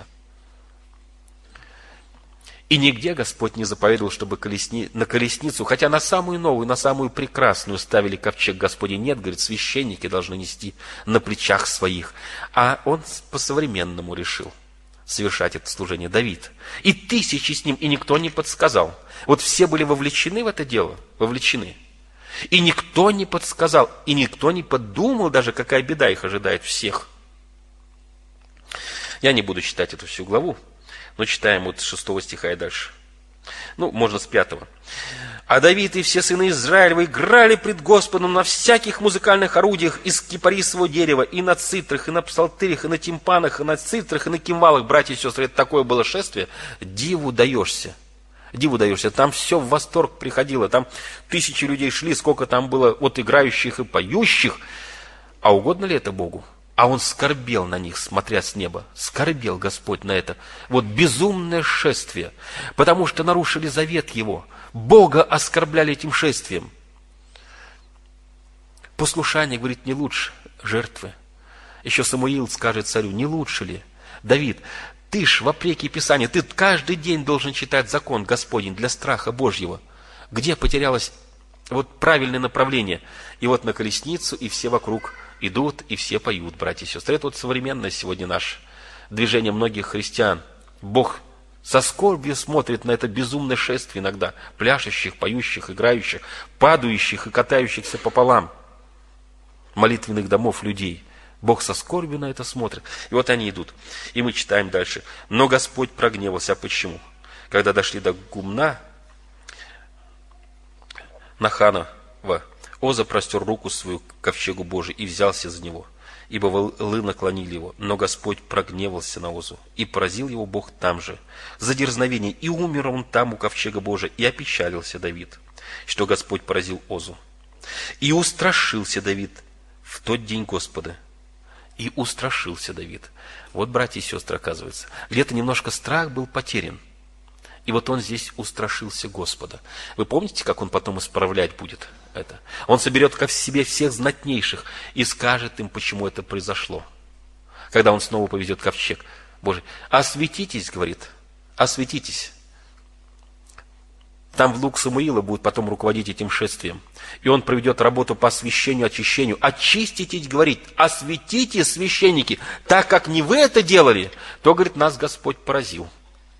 И нигде Господь не заповедовал, чтобы колесни... на колесницу, хотя на самую новую, на самую прекрасную ставили ковчег Господень. Нет, говорит, священники должны нести на плечах своих. А он по-современному решил совершать это служение, Давид. И тысячи с ним, и никто не подсказал. Вот все были вовлечены в это дело, вовлечены. И никто не подсказал, и никто не подумал даже, какая беда их ожидает всех. Я не буду читать эту всю главу, но читаем вот с шестого стиха и дальше. Ну, можно с пятого. «А Давид и все сыны Израилевы играли пред Господом на всяких музыкальных орудиях из кипарисового дерева, и на цитрах, и на псалтырях, и на тимпанах, и на цитрах, и на кимвалах». Братья и сестры, это такое было шествие. Диву даешься. Диву даешься, там все в восторг приходило, там тысячи людей шли, сколько там было от играющих и поющих. А угодно ли это Богу? А он скорбел на них, смотря с неба. Скорбел Господь на это. Вот безумное шествие, потому что нарушили завет его. Бога оскорбляли этим шествием. Послушание, говорит, не лучше жертвы. Еще Самуил скажет царю, не лучше ли? Давид, ты ж вопреки Писанию, ты каждый день должен читать закон Господень для страха Божьего. Где потерялось вот правильное направление? И вот на колесницу, и все вокруг идут, и все поют, братья и сестры. Это вот современное сегодня наше движение многих христиан. Бог со скорбью смотрит на это безумное шествие иногда, пляшущих, поющих, играющих, падающих и катающихся пополам молитвенных домов людей. Бог со скорбью на это смотрит. И вот они идут. И мы читаем дальше. Но Господь прогневался. А почему? Когда дошли до гумна Наханова, Оза простер руку свою к ковчегу Божию и взялся за него. Ибо волы наклонили его. Но Господь прогневался на Озу. И поразил его Бог там же, за дерзновение. И умер он там у ковчега Божия. И опечалился Давид, что Господь поразил Озу. И устрашился Давид в тот день Господа. И устрашился Давид. Вот, братья и сестры, оказывается, где-то немножко страх был потерян. И вот он здесь устрашился Господа. Вы помните, как он потом исправлять будет это? Он соберет ко себе всех знатнейших и скажет им, почему это произошло. Когда он снова повезет ковчег Божий. Осветитесь, говорит, осветитесь. Там внук Самуила будет потом руководить этим шествием. И он проведет работу по освящению, очищению. Очиститесь, говорит, осветите, священники, так как не вы это делали, то, говорит, нас Господь поразил.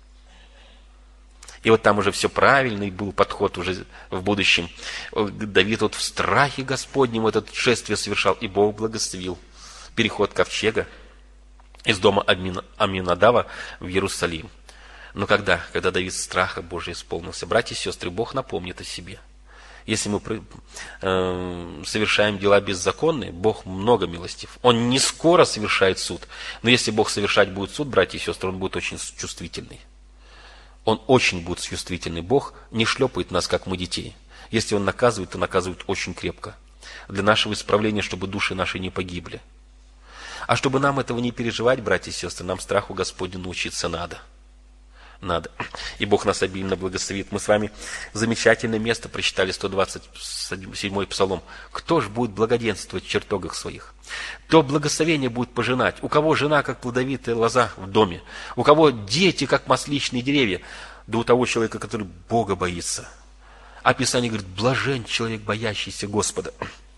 И вот там уже все правильный был подход уже в будущем. Давид вот в страхе Господнем это шествие совершал, и Бог благословил переход ковчега из дома Аминадава в Иерусалим. Но когда? Когда Давид страха Божия исполнился. Братья и сестры, Бог напомнит о себе. Если мы э, совершаем дела беззаконные, Бог много милостив. Он не скоро совершает суд. Но если Бог совершать будет суд, братья и сестры, Он будет очень чувствительный. Он очень будет чувствительный. Бог не шлепает нас, как мы детей. Если Он наказывает, то наказывает очень крепко. Для нашего исправления, чтобы души наши не погибли. А чтобы нам этого не переживать, братья и сестры, нам страху Господню научиться надо. Надо. И Бог нас обильно благословит. Мы с вами замечательное место прочитали, сто двадцать седьмой Псалом. Кто же будет благоденствовать в чертогах своих? То благословение будет пожинать. У кого жена, как плодовитая лоза в доме? У кого дети, как масличные деревья? Да у того человека, который Бога боится. А Писание говорит, блажен человек, боящийся Господа.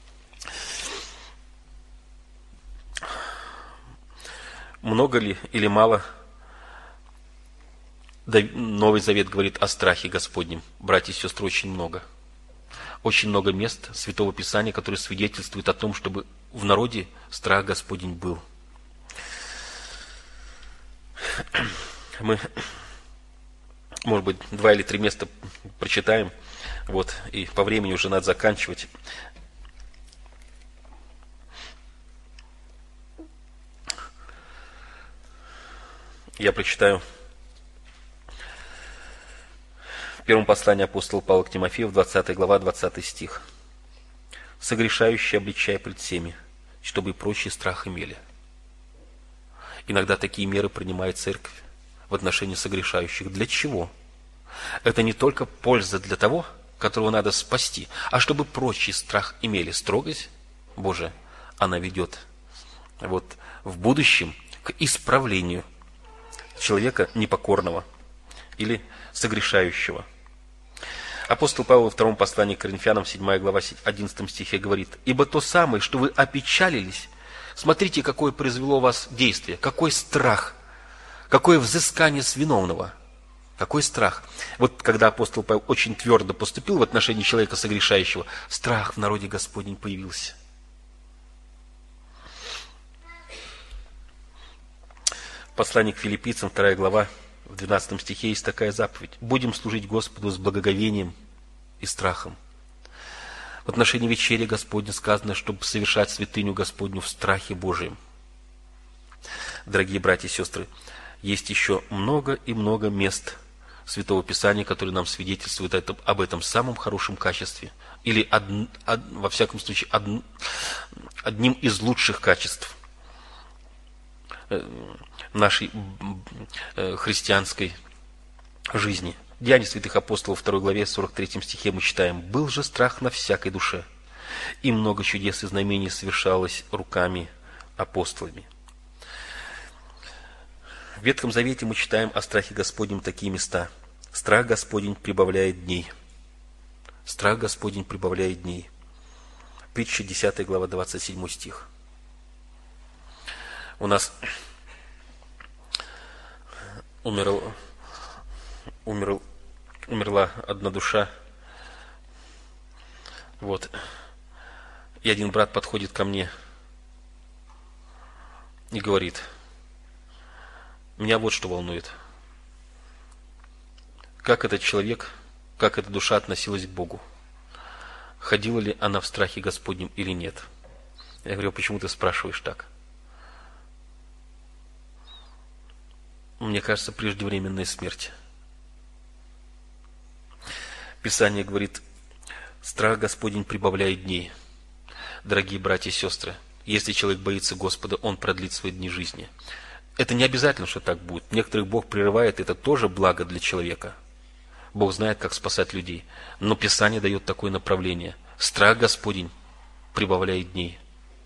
Много ли или мало Новый Завет говорит о страхе Господнем? Братья и сестры, очень много. Очень много мест Святого Писания, которые свидетельствуют о том, чтобы в народе страх Господень был. Мы, может быть, два или три места прочитаем. Вот, и по времени уже надо заканчивать. Я прочитаю в первом послании апостола Павла к Тимофею, двадцатая глава, двадцатый стих. «Согрешающий обличай пред всеми, чтобы и прочие страх имели». Иногда такие меры принимает церковь в отношении согрешающих. Для чего? Это не только польза для того, которого надо спасти, а чтобы прочие страх имели. Строгость Божия, она ведет вот в будущем к исправлению человека непокорного или согрешающего. Апостол Павел во втором послании к Коринфянам, седьмая глава, одиннадцатом стихе говорит: «Ибо то самое, что вы опечалились, смотрите, какое произвело у вас действие, какой страх, какое взыскание с виновного». Какой страх. Вот когда апостол Павел очень твердо поступил в отношении человека согрешающего, страх в народе Господень появился. Послание к Филиппийцам, вторая глава, в двенадцатом стихе есть такая заповедь: «Будем служить Господу с благоговением и страхом». В отношении вечери Господня сказано, чтобы совершать святыню Господню в страхе Божием. Дорогие братья и сестры, есть еще много и много мест Святого Писания, который нам свидетельствует об этом самом хорошем качестве, или од, од, во всяком случае од, одним из лучших качеств нашей христианской жизни. Деяния святых апостолов, во второй главе, сорок третьем стихе мы читаем: «Был же страх на всякой душе, и много чудес и знамений совершалось руками апостолами». В Ветхом Завете мы читаем о страхе Господнем такие места: «Страх Господень прибавляет дней». Страх Господень прибавляет дней. Притча, десятая глава, двадцать седьмой стих. У нас умерл, умерл, умерла одна душа. Вот. И один брат подходит ко мне и говорит: меня вот что волнует. Как этот человек, как эта душа относилась к Богу? Ходила ли она в страхе Господнем или нет? Я говорю: почему ты спрашиваешь так? Мне кажется, преждевременная смерть. Писание говорит: страх Господень прибавляет дней. Дорогие братья и сестры, если человек боится Господа, он продлит свои дни жизни. Это не обязательно, что так будет. Некоторых Бог прерывает, это тоже благо для человека. Бог знает, как спасать людей. Но Писание дает такое направление. Страх Господень прибавляет дней.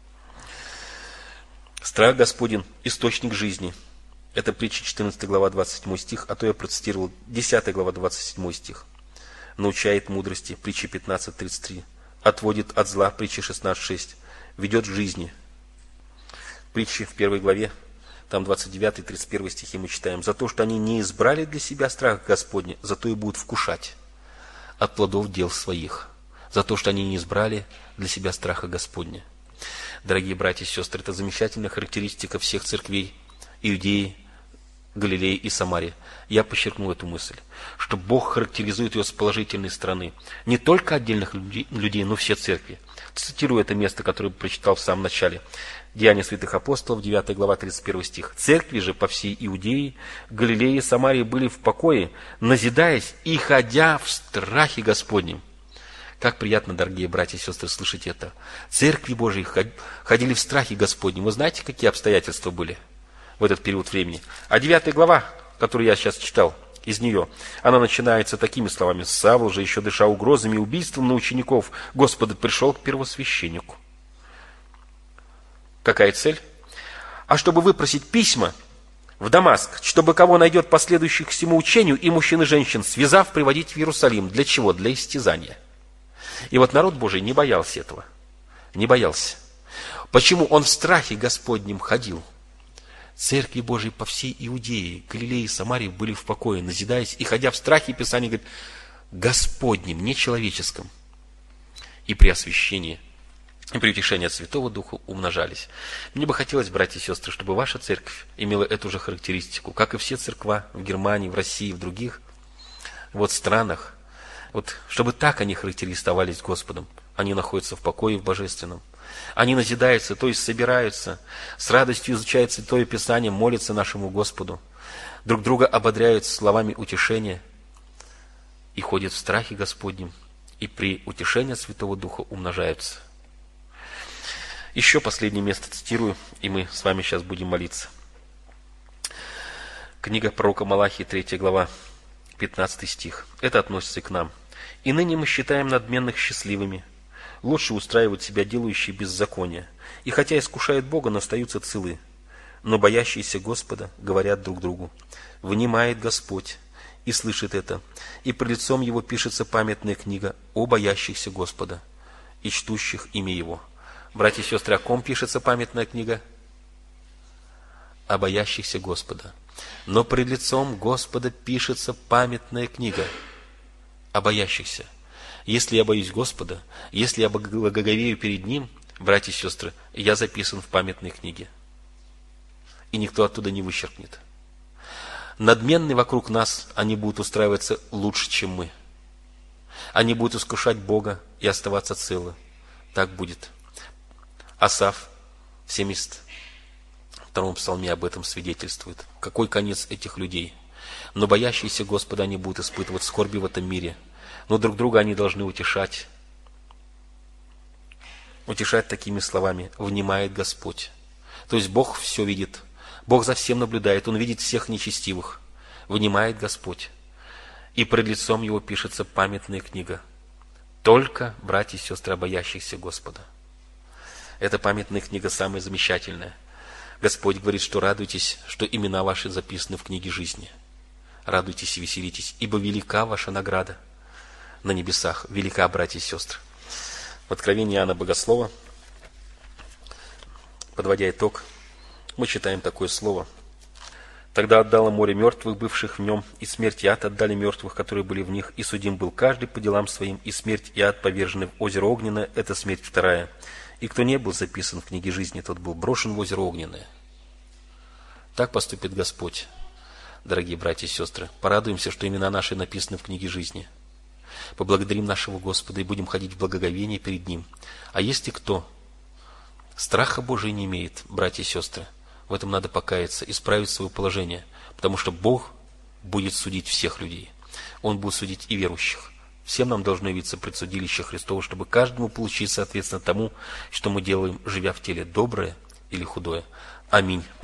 Страх Господень – источник жизни. Это притча четырнадцатая глава, двадцать седьмой стих, а то я процитировал десятая глава, двадцать седьмой стих. Научает мудрости, притча пятнадцать тридцать три. Отводит от зла, притча шестнадцать шесть. Ведет к жизни. Притчи в первой главе, там двадцать девятый тридцать первый стихи мы читаем: «За то, что они не избрали для себя страха Господня, зато и будут вкушать от плодов дел своих». За то, что они не избрали для себя страха Господня. Дорогие братья и сестры, это замечательная характеристика всех церквей Иудеи, Галилеи и Самарии. Я подчеркну эту мысль, что Бог характеризует ее с положительной стороны. Не только отдельных людей, но все церкви. Цитирую это место, которое я прочитал в самом начале. Деяния святых апостолов, девятая глава, тридцать первый стих. «Церкви же по всей Иудее, Галилее и Самарии были в покое, назидаясь и ходя в страхе Господнем». Как приятно, дорогие братья и сестры, слышать это. Церкви Божьи ходили в страхе Господнем. Вы знаете, какие обстоятельства были в этот период времени? А девятая глава, которую я сейчас читал, из нее, она начинается такими словами: «Савл же, еще дыша угрозами и убийством на учеников Господа, пришел к первосвященнику». Какая цель? А чтобы выпросить письма в Дамаск, чтобы кого найдет последующих всему учению, и мужчин и женщин, связав, приводить в Иерусалим. Для чего? Для истязания. И вот народ Божий не боялся этого. Не боялся. Почему? Он в страхе Господнем ходил. Церкви Божьи по всей Иудее, Галилее и Самарии были в покое, назидаясь и ходя в страхе, Писание говорит, Господнем, не человеческом. И при освящении, и при утешении от Святого Духа умножались. Мне бы хотелось, братья и сестры, чтобы ваша церковь имела эту же характеристику, как и все церква в Германии, в России, в других вот странах. Вот, чтобы так они характеризовались Господом. Они находятся в покое в Божественном. Они назидаются, то есть собираются, с радостью изучают Святое Писание, молятся нашему Господу, друг друга ободряют словами утешения и ходят в страхе Господнем, и при утешении Святого Духа умножаются. Еще последнее место цитирую, и мы с вами сейчас будем молиться. Книга пророка Малахии, третья глава, пятнадцатый стих. Это относится и к нам. «И ныне мы считаем надменных счастливыми, лучше устраивают себя делающие беззаконие, и хотя искушают Бога, но остаются целы. Но боящиеся Господа говорят друг другу, внимает Господь и слышит это, и пред лицом Его пишется памятная книга о боящихся Господа и чтущих имя Его». Братья и сестры, о ком пишется памятная книга? О боящихся Господа. Но пред лицом Господа пишется памятная книга о боящихся. Если я боюсь Господа, если я благоговею перед Ним, братья и сестры, я записан в памятной книге. И никто оттуда не вычеркнет. Надменные вокруг нас, они будут устраиваться лучше, чем мы. Они будут искушать Бога и оставаться целы. Так будет. Асаф в семьдесят втором псалме об этом свидетельствует. Какой конец этих людей? Но боящиеся Господа они будут испытывать скорби в этом мире. Но друг друга они должны утешать. Утешать такими словами: «Внимает Господь». То есть Бог все видит. Бог за всем наблюдает. Он видит всех нечестивых. Внимает Господь. И пред лицом Его пишется памятная книга. Только, братья и сестры, боящихся Господа. Эта памятная книга самая замечательная. Господь говорит, что радуйтесь, что имена ваши записаны в книге жизни. Радуйтесь и веселитесь, ибо велика ваша награда на небесах. Велика, братья и сестры. В Откровении Иоанна Богослова, подводя итог, мы читаем такое слово. «Тогда отдало море мертвых, бывших в нем, и смерть и ад отдали мертвых, которые были в них, и судим был каждый по делам своим, и смерть и ад повержены в озеро огненное, это смерть вторая. И кто не был записан в книге жизни, тот был брошен в озеро огненное». Так поступит Господь, дорогие братья и сестры. Порадуемся, что имена наши написаны в книге жизни. Поблагодарим нашего Господа и будем ходить в благоговении перед Ним. А если кто страха Божия не имеет, братья и сестры, в этом надо покаяться, исправить свое положение, потому что Бог будет судить всех людей. Он будет судить и верующих. Всем нам должно явиться предсудилище Христово, чтобы каждому получить соответственно тому, что мы делаем, живя в теле, доброе или худое. Аминь.